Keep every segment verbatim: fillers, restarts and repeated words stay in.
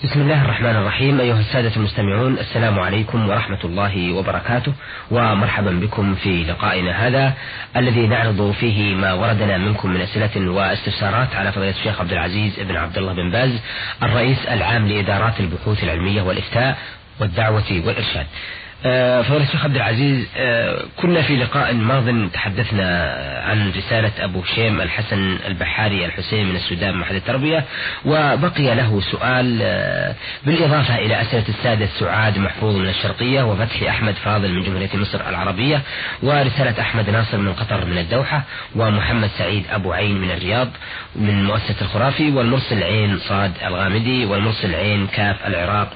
بسم الله الرحمن الرحيم. أيها السادة المستمعون، السلام عليكم ورحمة الله وبركاته، ومرحبا بكم في لقائنا هذا الذي نعرض فيه ما وردنا منكم من أسئلة واستفسارات على فضيلة الشيخ عبد العزيز بن عبد الله بن باز، الرئيس العام لإدارات البحوث العلمية والإفتاء والدعوة والإرشاد. فضيلة الشيخ عبد العزيز، كنا في لقاء ماض تحدثنا عن رسالة أبو هشيم الحسن البحاري الحسين من السودان محل التربية، وبقي له سؤال بالإضافة إلى أسئلة السادة سعاد محفوظ من الشرقية، وفتحي أحمد فاضل من جمهورية مصر العربية، ورسالة أحمد ناصر من قطر من الدوحة، ومحمد سعيد أبو عين من الرياض من مؤسسة الخرافي، والمرسل عين صاد الغامدي، والمرسل عين كاف العراق.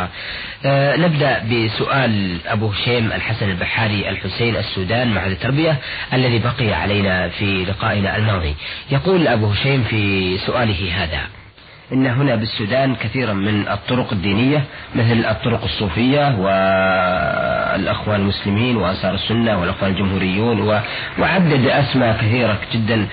ونبدأ بسؤال أبو هشيم الحسن البحاري الحسين السودان معهد التربية الذي بقي علينا في لقائنا الماضي. يقول أبو هشيم في سؤاله هذا: إن هنا بالسودان كثيرا من الطرق الدينية مثل الطرق الصوفية والأخوان المسلمين وأنصار السنة والأخوان الجمهوريون، وعدد أسماء كثيرة جدا،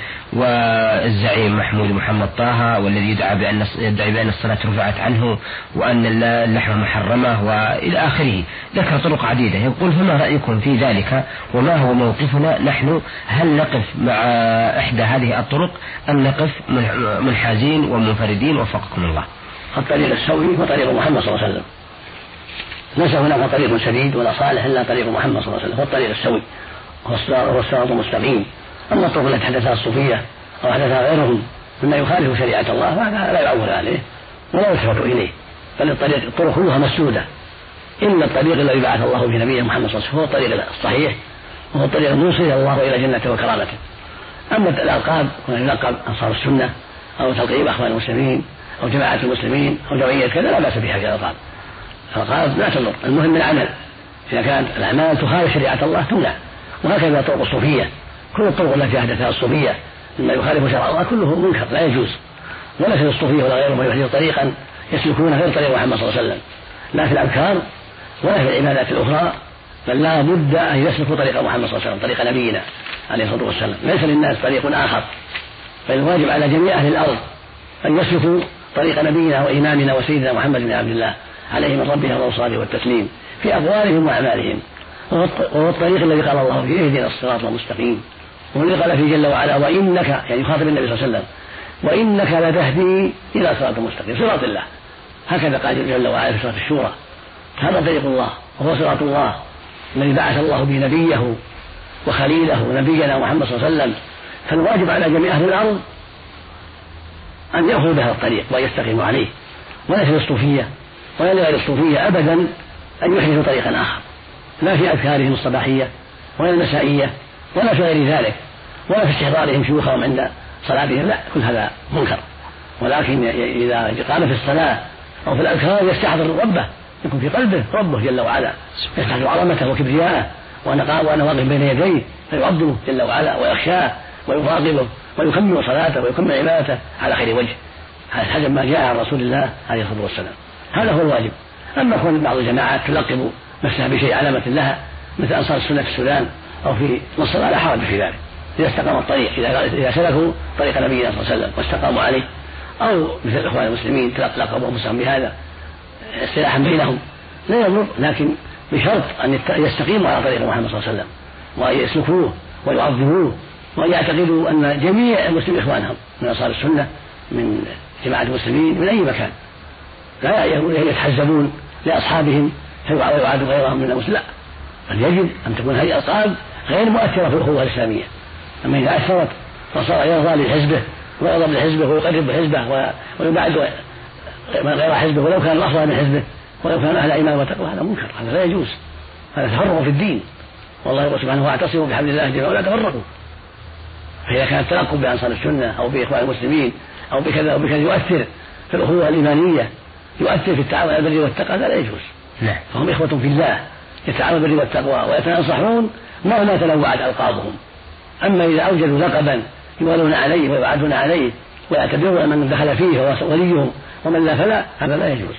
والزعيم محمود محمد طه والذي يدعى بأن يدعي بأن الصلاة رفعت عنه وأن اللحمة محرمة وإلى آخره. ذكر طرق عديدة. يقول: فما رأيكم في ذلك وما هو موقفنا نحن؟ هل نقف مع إحدى هذه الطرق أم نقف منحازين ومنفردين؟ وفقكم الله. الطريق السوي هو طريق محمد صلى الله عليه وسلم، ليس هناك طريق سديد ولا صالح إلا طريق محمد صلى الله عليه وسلم، هو الطريق السوي، هو الصراط المستقيم. أما الطرق التي حدثها الصوفية أو حدثها غيرهم مما يخالف شريعة الله فهذا لا يعول عليه ولا يلتفت إليه، بل الطريق الطرق كلها مسدودة إلا الطريق الذي بعث الله به نبيه محمد صلى الله عليه وسلم، هو الطريق الصحيح وهو الطريق الموصل الله إلى جنته وكرامته. أما الألقاب كنا يلقب أنصار السنة أو تلقيب أخوان المسلمين أو جماعة المسلمين أو جمعية كذا لا بأس بها في الألقاب. الألقاب لا تضر، المهم العمل. إذا كانت الأعمال تخالف شريعة الله تمنع. وهكذا طرق الصوفية، كل الطرق التي أحدثها الصوفية مما يخالف شرع الله كله منكر لا يجوز، ولا في الصوفية ولا غيرهم يحدث طريقا يسلكون غير طريق محمد صلى الله عليه وسلم، لا في الأذكار ولا في العبادات الأخرى، بل لا بد أن يسلكوا طريق محمد صلى الله عليه وسلم، طريق نبينا عليه الصلاة والسلام. ليس للناس طريق آخر، فالواجب على جميع أهل الأرض أن يسلكوا طريق نبينا وإمامنا وسيدنا محمد بن عبد الله عليه من ربهم الأوصال والتسليم في أقوالهم وأعمالهم، وهو الطريق الذي قال الله فيه: اهدنا الصراط المستقيم. والذي قال فيه جل وعلا: وإنك، يعني يخاطب النبي صلى الله عليه وسلم، وإنك لتهدي إلى صراط مستقيم، صراط الله. هكذا قال جل وعلا في سورة الشورى. هذا طريق الله وهو صراط الله الذي بعث الله به نبيه وخليله نبينا محمد صلى الله عليه وسلم. فالواجب على جميع أهل الأرض أن يأخذوا بهذا الطريق ويستقيموا عليه، ولا في الصوفية ولا لغير الصوفية أبدا أن يحدثوا طريقا آخر، لا في أذكارهم الصباحية ولا المسائية ولا في غير ذلك، ولا في استحضارهم شيوخهم عند صلاتهم، لا، كل هذا منكر. ولكن إذا قام في الصلاة أو في الأذكار يستحضر ربه، يكون في قلبه ربه جل وعلا، يستحضر عظمته وكبرياءه وأنا واقف بين يديه فيعظمه جل وعلا ويخشاه ويراقبه ويكمل صلاته ويكمل عبادته على خير وجه، حسب ما جاء عن رسول الله عليه الصلاة والسلام. هذا هو الواجب. أما كون بعض الجماعات تلقب نفسها بشيء علامة لها مثل أنصار السنة في السودان أو في مصر لا حرج في ذلك، إذا استقام الطريق، إذا سلكوا طريق نبينا صلى الله عليه وسلم واستقاموا عليه، أو مثل الإخوان المسلمين تلقبوا أنفسهم بهذا اصطلاحا بينهم لا يضر، لكن بشرط أن يستقيموا على طريق محمد صلى الله عليه وسلم وأن يسلكوه ويعظموه وأن يعتقدوا أن جميع المسلمين إخوانهم من أنصار السنة من جماعة المسلمين من أي مكان، لا يتحزبون لأصحابهم ويعادوا غيرهم من المسلمين، لا، بل يجب أن تكون هذه الألقاب غير مؤثرة في الأخوة الإسلامية. أما إذا أثرت فصار يرضى لحزبه ويغضب لحزبه ويقرب حزبه ويبعد غير حزبه ولو كان الأفضل من حزبه ولو كان أهل إيمان وتقوى، هذا منكر، هذا لا يجوز، هذا تفرق في الدين. والله يقول سبحانه: واعتصموا بحبل الله جميعا ولا تفرقوا. فإذا كان التلقب بأنصار السنة أو بإخوان المسلمين أو بكذا أو بكذا يؤثر في الأخوة الإيمانية، يؤثر في التعاون على البر والتقوى، هذا لا يجوز. فهم إخوة في الله يتعاونون بالبر والتقوى ويتناصحون مهما تنوعت ألقابهم. أما إذا أوجدوا لقبا يولون عليه ويبعدون عليه ويعتبرون من دخل فيه هو وليهم ومن لا فلا، هذا لا يجوز.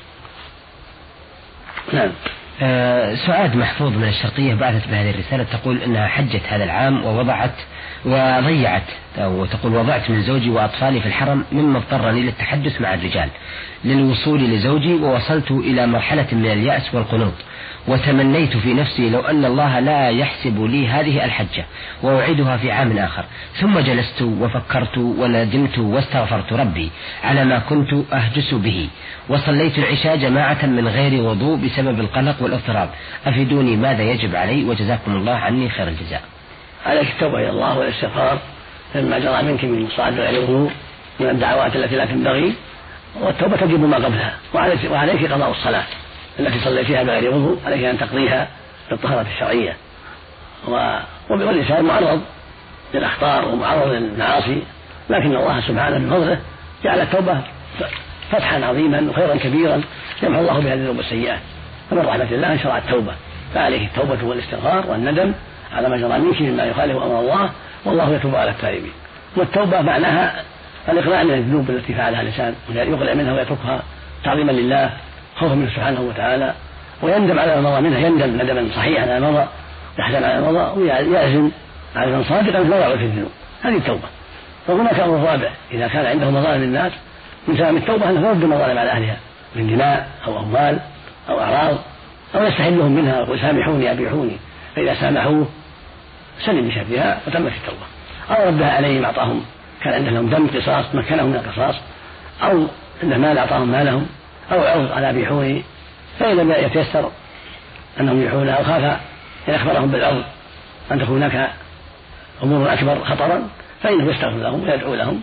نعم. آه سعاد محفوظ من الشرقية بعثت بهذه الرسالة، تقول إنها حجت هذا العام ووضعت وضيعت أو تقول وضعت من زوجي وأطفالي في الحرم مما اضطرني للتحدث مع الرجال للوصول لزوجي، ووصلت إلى مرحلة من اليأس والقنوط، وتمنيت في نفسي لو أن الله لا يحسب لي هذه الحجة وأعيدها في عام آخر. ثم جلست وفكرت وندمت واستغفرت ربي على ما كنت أهجس به، وصليت العشاء جماعة من غير وضوء بسبب القلق والاضطراب. أفيدوني ماذا يجب علي، وجزاكم الله عني خير الجزاء. عليك التوبة إلى الله والاستغفار مما جرى منك من صلاة غير وضوء من الدعوات التي لا تنبغي، والتوبة تجب ما قبلها، وعليك, وعليك قضاء الصلاة التي صليتها بغير وضوء، عليك أن تقضيها بالطهارة الشرعية. والإنسان معرض للأخطار ومعرض للمعاصي، لكن الله سبحانه بفضله جعل التوبة فتحا عظيما وخيرا كبيرا يمحو الله بها الذنوب والسيئات، فمن رحمة الله شرع التوبة، فعليه التوبة والاستغفار والندم على ما جرى منك مما يخالف أمر الله، والله يتوب على التائبين. والتوبة معناها الإقلاع من الذنوب التي فعلها الإنسان، يقلع منها ويتركها تعظيما لله خوفا منه سبحانه وتعالى، ويندم على ما مضى منها، يندم ندما صحيحا على ما مضى، يحزن على ما مضى، ويعزم عزما صادقا لا يعود في الذنوب. هذه التوبة. وهناك أمر رابع، إذا كان عنده مظالم الناس من تمام التوبة أنه يرد المظالم على أهلها من دماء أو أموال أو أعراض، أو يستحلهم منها ويقول سامحوني أبيحوني، فإذا سامحوه سلم بشرها وتمت التوبة. أو ردها عليهم أعطاهم، كان عندهم دم قصاص مكنهم من القصاص، أو عنده مال أعطاهم مالهم، أو عرض على بيحوني، فإن لم يتيسر أنهم يبيحونه أو خاف إن أخبرهم بالعرض أن تكون هناك أمور أكبر خطرا، فإنه يستغفر لهم ويدعو لهم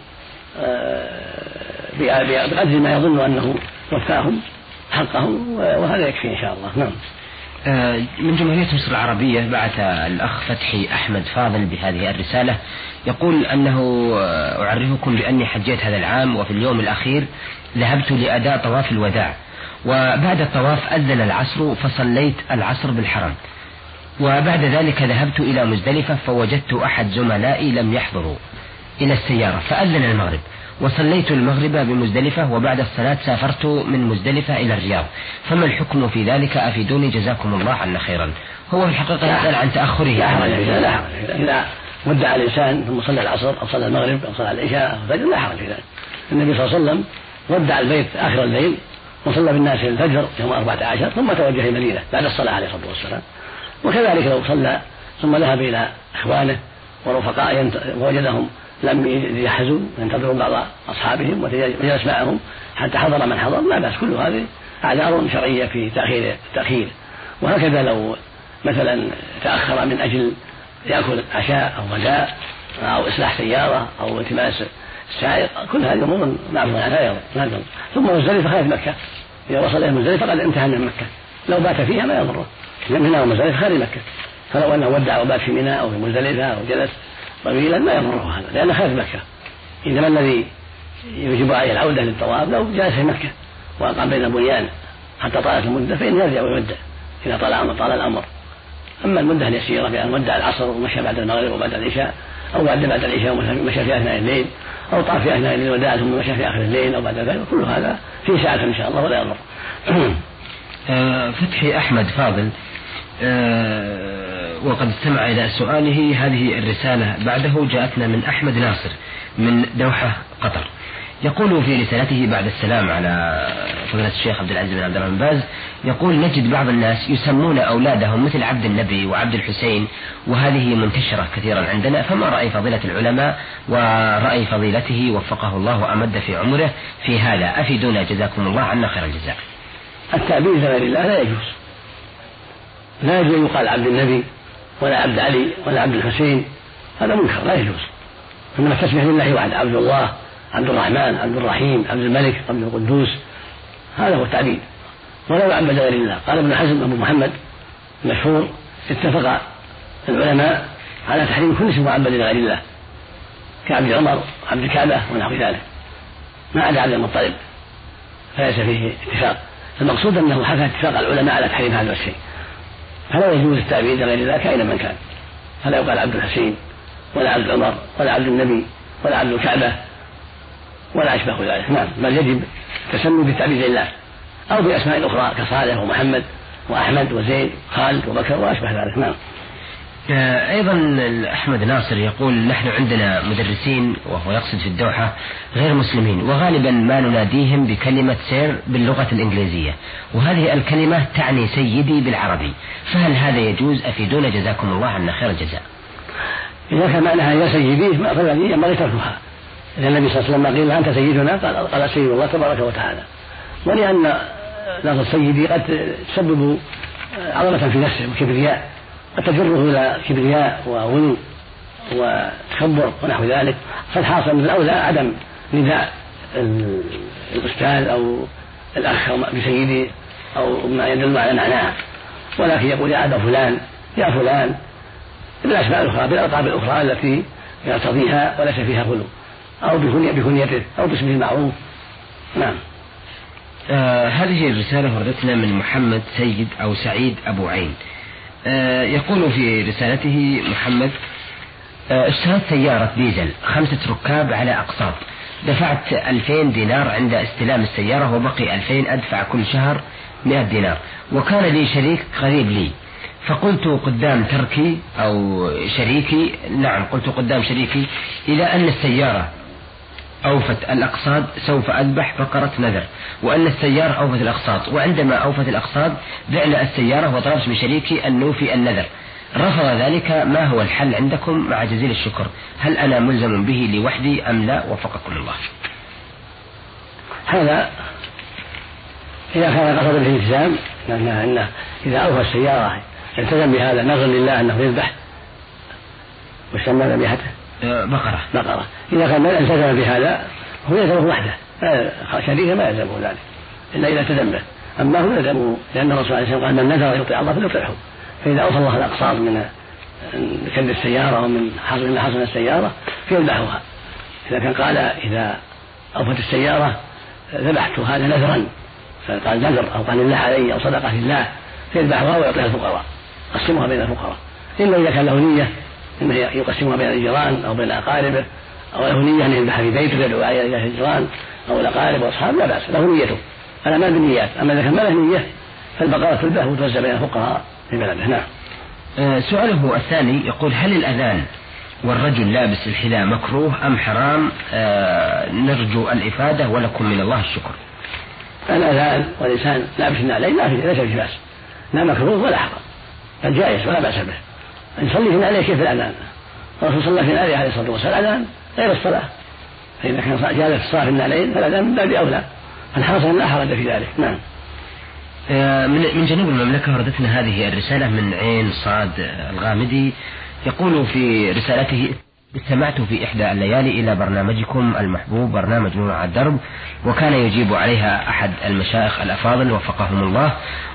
بقدر ما يظن أنه وفاهم حقهم، وهذا يكفي إن شاء الله. نعم. من جمهورية مصر العربية بعث الأخ فتحي أحمد فاضل بهذه الرسالة، يقول أنه أعرفكم بأني حجيت هذا العام، وفي اليوم الأخير ذهبت لأداء طواف الوداع، وبعد الطواف أذن العصر فصليت العصر بالحرم، وبعد ذلك ذهبت إلى مزدلفة فوجدت أحد زملائي لم يحضروا إلى السيارة فأذن المغرب، وصليت المغرب بمزدلفة، وبعد الصلاة سافرت من مزدلفة إلى الرياض، فما الحكم في ذلك؟ أفيدوني جزاكم الله عنا خيرا. هو في الحقيقة يسأل عن تأخره. لا حرج، لا حرج إذا ودع الإنسان ثم صلى العصر أو صلى المغرب أو صلى العشاء أو الفجر لا حرج في ذلك. النبي صلى الله عليه وسلم ودع البيت آخر الليل وصلى بالناس الفجر يوم أربعة عشر ثم توجه المدينة بعد الصلاة عليه الصلاة والسلام. وكذلك لو صلى ثم ذهب إلى إخوانه ورفقائه ووجدهم لم يجهزوا ينتظروا بعض أصحابهم وجلس معهم حتى حضر من حضر، لا بأس، كل هذه أعذار شرعية في تأخير التأخير. وهكذا لو مثلا تأخر من أجل يأكل عشاء أو غداء أو إصلاح سيارة أو التماس السائق، كل هذه أمور معروفة عنها يضر. ثم مزدلفة خارج مكة، إذا وصل إلى مزدلفة قد انتهى من مكة، لو بات فيها ما يضره، لأن هنا ومزدلفة خارج مكة، فلو أنه ودع وبات في منى أو في مزدلفة أو جلس طويلا ما يضره هذا، لأنه خارج مكة. إنما الذي يجب عليه العودة للطواف لو جلس في مكة وأقام بين البنيان حتى طالت المدة فإن يرجع ويودع إذا طال طال الأمر. أما المدة اليسيرة بأن ودع العصر ومشى بعد المغرب وبعد العشاء، أو بعد بعد العشاء ومشى في أثناء الليل، أو طاف في أثناء الليل وداع ثم مشى في آخر الليل أو بعد ذلك، كل هذا في ساعة إن شاء الله ولا يضر. فتحي أحمد فاضل وقد استمع إلى سؤاله، هذه الرسالة بعده جاءتنا من أحمد ناصر من دوحة قطر، يقول في رسالته بعد السلام على فضيلة الشيخ عبد العزيز بن عبد الرحمن باز، يقول نجد بعض الناس يسمون أولادهم مثل عبد النبي وعبد الحسين، وهذه منتشرة كثيرا عندنا، فما رأي فضيلة العلماء ورأي فضيلته وفقه الله وأمد في عمره في هذا؟ أفيدونا جزاكم الله عنا خير الجزاء. التعبير لغير الله لا يجوز، لا يجوز يقال عبد النبي ولا عبد علي ولا عبد الحسين، هذا منكر لا يجوز، إنما التسمية لله واحد، عبد الله، عبد الرحمن، عبد الرحيم، عبد الملك، عبد القدوس، هذا هو التعبير، ولا يعبد غير الله. قال ابن حزم أبو محمد المشهور اتفق العلماء على تحريم كل اسم معبد لغير الله كعبد عمر عبد الكعبة ونحو ذلك، ما عدا عبد المطلب فليس فيه اتفاق. المقصود أنه حكى اتفاق العلماء على تحريم هذا الشيء، فلا يجوز التعبيد لغير الله كائنا من كان، فلا يقال عبد الحسين ولا عبد عمر ولا عبد النبي ولا عبد الكعبة ولا أشبه ذلك. نعم، بل يجب التسمي بتعبيد الله أو بأسماء أخرى كصالح ومحمد وأحمد وزيد خالد وبكر وأشبه ذلك. نعم. أيضا أحمد ناصر يقول نحن عندنا مدرسين وهو يقصد في الدوحة غير مسلمين، وغالبا ما نناديهم بكلمة سير باللغة الإنجليزية، وهذه الكلمة تعني سيدي بالعربي، فهل هذا يجوز؟ أفيدونا جزاكم الله عنا خير الجزاء. إذا كان معناها يا سيدي فالذي ينبغي تركها، إذا النبي صلى الله عليه وسلم قيل أنت سيدنا قال, قال سيد الله تبارك وتعالى، ولأن لفظ سيدي قد تسبب عظمة في نفسه وكبرياء، قد تجره إلى كبرياء وغلو وتكبر ونحو ذلك، فالحاصل من الأولى عدم نداء الأستاذ أو الأخ بسيدي أو ما يدل على معناه، ولكن يقول يا أبا فلان يا فلان بالأسماء الأخرى بالألقاب الأخرى التي يرتضيها وليس فيها غلو، أو بكنيته أو باسمه المعروف. نعم. آه هذه الرسالة وردتنا من محمد سيد أو سعيد أبو عين. آه يقول في رسالته محمد: آه اشتريت سيارة ديزل خمسة ركاب على أقساط، دفعت ألفين دينار عند استلام السيارة وبقي ألفين أدفع كل شهر مئة دينار، وكان لي شريك قريب لي، فقلت قدام تركي أو شريكي نعم قلت قدام شريكي إذا أن السيارة أوفت الأقساط سوف أذبح بقرة نذر، وأن السيارة أوفت الأقساط، وعندما أوفت الأقساط بعنا السيارة وطلبت من شريكي أن نوفي النذر، رفض ذلك. ما هو الحل عندكم مع جزيل الشكر؟ هل أنا ملزم به لوحدي أم لا؟ وفقكم الله. هذا إذا كان قصد به الالتزام، أنه إذا أوفى السيارة التزم بهذا نظر لله أنه يذبح ويسمى ذبيحته بقرة بقرة إذا كان التزم بهذا هو يلزمه وحده، شريكه ما يلزمه ذلك إلا إذا التزم به، أما هو يلزمه لأن الرسول عليه الصلاة والسلام قال من نذر يطيع الله فليطيعه، فإذا أوصى الله الأقساط من كد السيارة ومن حصل من حصل السيارة فيذبحها. إذا كان قال إذا أوفت السيارة ذبحت هذا نذرا، فقال نذر أو قال الله علي أو صدقة لله، فيذبحها ويعطيها الفقراء، قسمها بين الفقراء، إلا إذا كان له نية إنه يقسمها بين الجيران أو بين أقاربه، أو له نية أن يذبح في بيته يدعو إلى الجيران أو الأقارب وأصحاب، لا بأس، له نيته، هذا ما بالنيات. أما إذا كان ما له نية فالبقرة تذبح وتوزع بين الفقراء في بلده. نعم. آه سؤاله الثاني يقول: هل الأذان والرجل لابس الحذاء مكروه أم حرام؟ آه نرجو الإفادة ولكم من الله الشكر. الأذان والإنسان لابس النعلين لا ليس فيه بأس، لا مكروه ولا حرام، بل جائز ولا بأس به. يصلي في النعلين كيف الأذان؟ الرسول صلى الله عليه الصلاة والسلام الأذان غير الصلاة، فإذا كان جالس الصلاة في النعلين فالأذان من باب أولى، فالحاصل لا حرج في ذلك. نعم. من جنوب المملكة وردتنا هذه الرسالة من عين صاد الغامدي، يقول في رسالته: استمعت في إحدى الليالي إلى برنامجكم المحبوب برنامج نور على الدرب، وكان يجيب عليها أحد المشايخ الأفاضل وفقهم الله،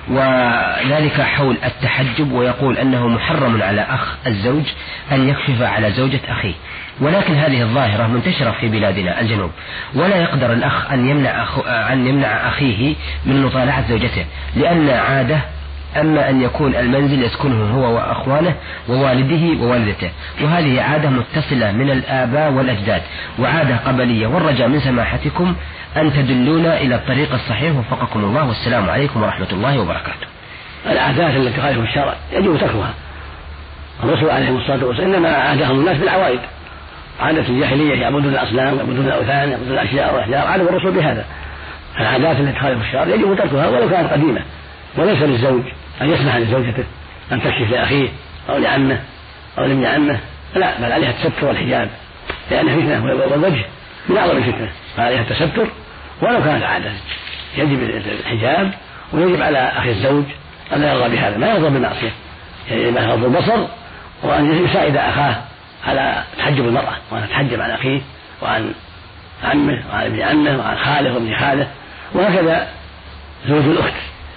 وذلك حول التحجب، ويقول أنه محرم على أخ الزوج أن يكشف على زوجة أخيه، ولكن هذه الظاهرة منتشرة في بلادنا الجنوب، ولا يقدر الأخ أن يمنع, أخ... أن يمنع أخيه من مطالعة زوجته لأن عادة، أما أن يكون المنزل يسكنه هو وأخوانه ووالده ووالدته، وهذه عادة متصلة من الآباء والأجداد وعادة قبلية، والرجاء من سماحتكم أن تدلونا إلى الطريق الصحيح وفقكم الله، والسلام عليكم ورحمة الله وبركاته. العادات التي تخالف الشرع يجب تركها. الرسول عليه الصلاة والسلام إنما عادهم الناس بالعوائد، عادة الجاهلية يعبدون الأصنام يعبدون الأوثان يعبدون الأشجار والأحجار، عادوا الرسول بهذا. العادات التي تخالف الشرع يجب تركها ولو كانت قديمة، وليس للزوج أن يسمح لزوجته أن تكشف لأخيه أو لعمه أو لابن عمه، لا، بل عليها التستر والحجاب، لأن فتنة والوجه من أعظم الفتنة، فعليها التستر ولو كانت عادة. يجب الحجاب، ويجب على أخي الزوج أن لا يرضى بهذا، ما يرضى بالمعصية، يجب أن يغض البصر وأن يساعد أخاه على تحجب المرأة، وأن تحجب عن أخيه وعن عمه وعن ابن عمه وعن خاله وابن خاله. وهكذا زوج الأخت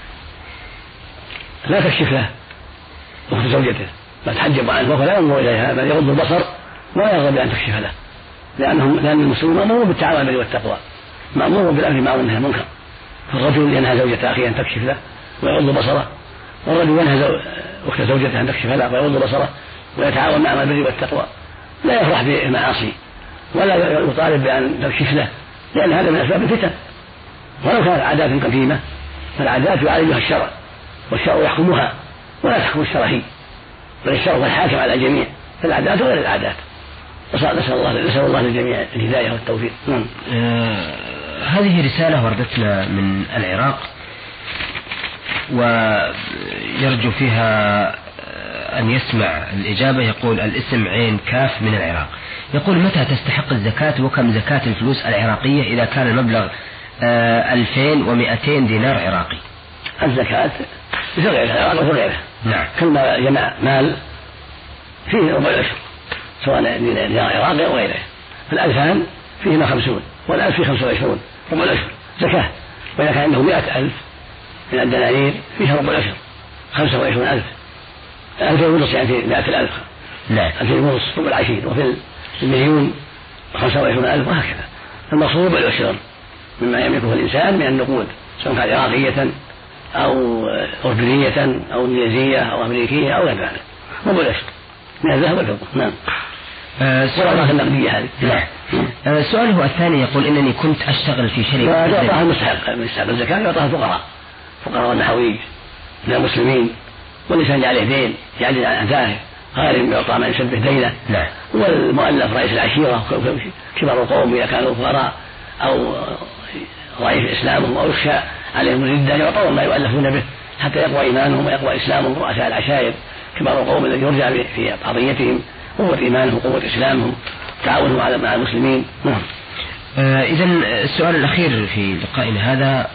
لا تكشف له أخت زوجته، بل تحجب عنه ولا ينظر إليها، بل يغض البصر ولا يرغب بأن تكشف له، لأنهم لأن المسلمين مأمور بالتعاون على البر والتقوى، مأمور بالأمر بالمعروف والنهي عن المنكر. فالرجل ينهى زوجته أخيه أن تكشف له ويغض بصره، والرجل ينهى أخت زوجته أن تكشف له ويغض بصره ويتعاون مع البر والتقوى، لا يفرح بالمعاصي ولا يطالب بأن تكشف له، لأن هذا من أسباب الفتن. ولو كانت عادات قديمة فالعادات يعالجها الشرع والشرع يحكمها ولا تحكم الشرع هي، بل الشرع والحاكم على الجميع في العادات وغير العادات. نسأل الله نسأل الله للجميع الهداية والتوفيق. آه هذه رسالة وردتنا من العراق ويرجو فيها أن يسمع الإجابة. يقول الاسم عين كاف من العراق، يقول متى تستحق الزكاة وكم زكاة الفلوس العراقية إذا كان المبلغ ألفين ومئتين دينار عراقي؟ الزكاة مثل غيرها العراق وغير غيرها. نعم. كل ما جمع مال فيه ربع العشر سواء دينار عراقي أو غيره. الألفان فيهما خمسون والألف فيه خمسة وعشرون ربع العشر زكاة. وإذا كان عنده مئة ألف من الدنانير فيها ربع العشر خمسة وعشرون ألف. ألفين ونص يعني في مئة الألف. نعم. ألفين ونص ربع العشرين. وفي المليون خمسة وعشرون ألف وهكذا. المقصود ربع العشر مما يملكه الإنسان من النقود سواء كان عراقية أو أردنية أو إنجليزية أو أمريكية أو غير ذلك ربع العشر من الذهب والفضة. نعم. آه سؤاله النقدية هذه. نعم. آه سؤاله الثاني يقول إنني كنت أشتغل في شركة. يعطاها المستحق المستحق الزكاة يعطاها الفقراء فقراء النحويج من المسلمين والإنسان عليه دين يعجز عن أدائه غارم يعطى من يشبه دينه. نعم. والمؤلف رئيس العشيرة كبار القوم إذا كانوا فقراء أو ضعيف إسلامهم أو يخشى عليهم الردة يعطون ما يؤلفون به حتى يقوى إيمانهم ويقوى إسلامهم. رؤساء العشائر كبار القوم الذي يرجع في قضيتهم قوة إيمانهم وقوة إسلامهم تعاونهم مع المسلمين. نعم. آه إذا السؤال الأخير في لقائنا هذا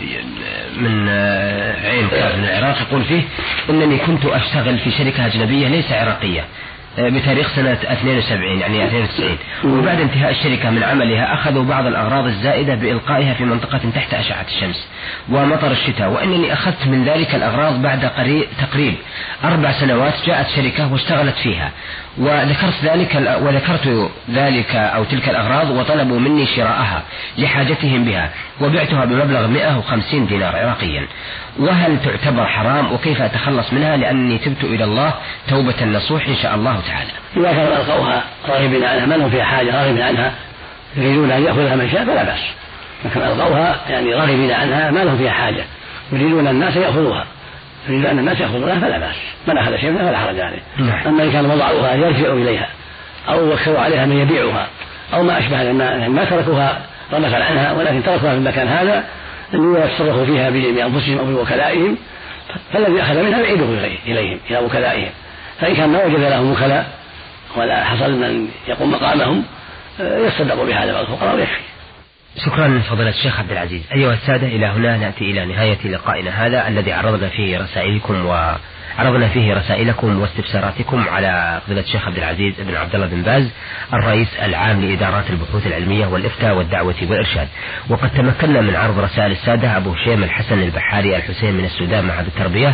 من آه عين كاف من العراق يقول فيه إنني كنت أشتغل في شركة أجنبية ليس عراقية آه بتاريخ سنة اثنين وسبعين يعني اثنين وتسعين، وبعد انتهاء الشركة من عملها أخذوا بعض الأغراض الزائدة بإلقائها في منطقة تحت أشعة الشمس ومطر الشتاء، وإنني أخذت من ذلك الأغراض بعد تقريب أربع سنوات جاءت شركة واشتغلت فيها وذكرت ذلك وذكرت ذلك أو تلك الأغراض وطلبوا مني شراءها لحاجتهم بها وبعتها بمبلغ مئة وخمسين دينار عراقيا، وهل تعتبر حرام وكيف أتخلص منها لأني تبت إلى الله توبة نصوح إن شاء الله تعالى؟ إذا كانوا ألقوها راغبين عنها ما لهم فيها حاجة راغبين عنها يريدون أن يأخذها من شاء فلا بأس. لكن ألقوها يعني راغبين عنها ما لهم فيها حاجة يريدون الناس يأخذوها يريد أن الناس يأخذونها فلا بأس. من أخذ شيئا فلا حرج عليه. أما إن كان وضعوها يرجعوا إليها أو وكلوا عليها من يبيعها أو ما أشبه ما, ما تركوها رمزا عنها ولكن تركوها في المكان هذا ليتصرفوا فيها بأنفسهم أو بوكلائهم، فالذي أخذ منها يعيده إليهم إلى وكلائهم. فإن كان ما وجد لهم وكلاء ولا حصل من يقوم مقامهم يصدقوا بهذا الفقراء ويكفي. شكرا فضيلة الشيخ عبد العزيز. أيها السادة إلى هنا نأتي إلى نهاية لقائنا هذا الذي عرضنا فيه رسائلكم وعرضنا فيه رسائلكم واستفساراتكم على فضيلة الشيخ عبد العزيز بن عبد الله بن باز الرئيس العام لإدارات البحوث العلمية والإفتاء والدعوة والإرشاد. وقد تمكنا من عرض رسائل السادة أبو هشيم الحسن البحاري الحسين من السودان معهد التربية،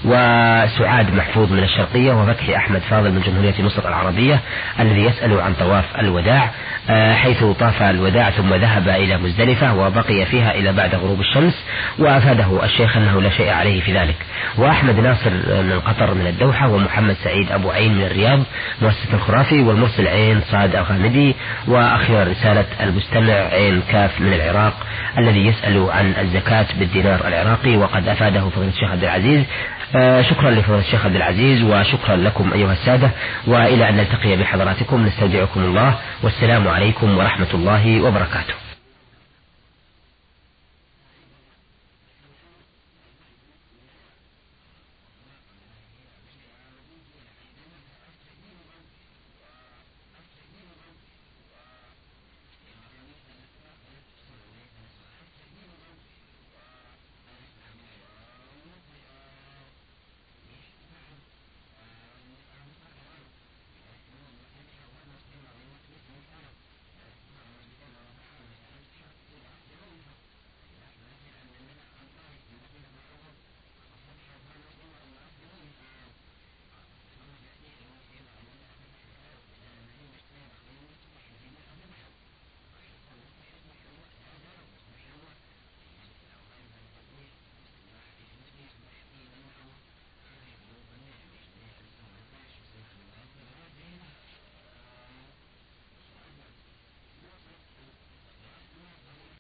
وسعاد محفوظ من الشرقية، وفتحي أحمد فاضل من جمهورية مصر العربية الذي يسأل عن طواف الوداع حيث طاف الوداع ثم ذهب إلى مزدلفة وبقي فيها إلى بعد غروب الشمس، وأفاده الشيخ أنه لا شيء عليه في ذلك. وأحمد ناصر من قطر من الدوحة، ومحمد سعيد أبو عين من الرياض مؤسسة الخرافي، والمرسل عين صاد الغامدي، وأخيرا رسالة المستمع عين كاف من العراق الذي يسأل عن الزكاة بالدينار العراقي وقد أفاده فضيلة الشيخ عبد العزيز. آه شكرا لفضيلة الشيخ عبد العزيز وشكرا لكم أيها السادة، وإلى أن نلتقي بحضراتكم نستودعكم الله والسلام عليكم ورحمة الله وبركاته.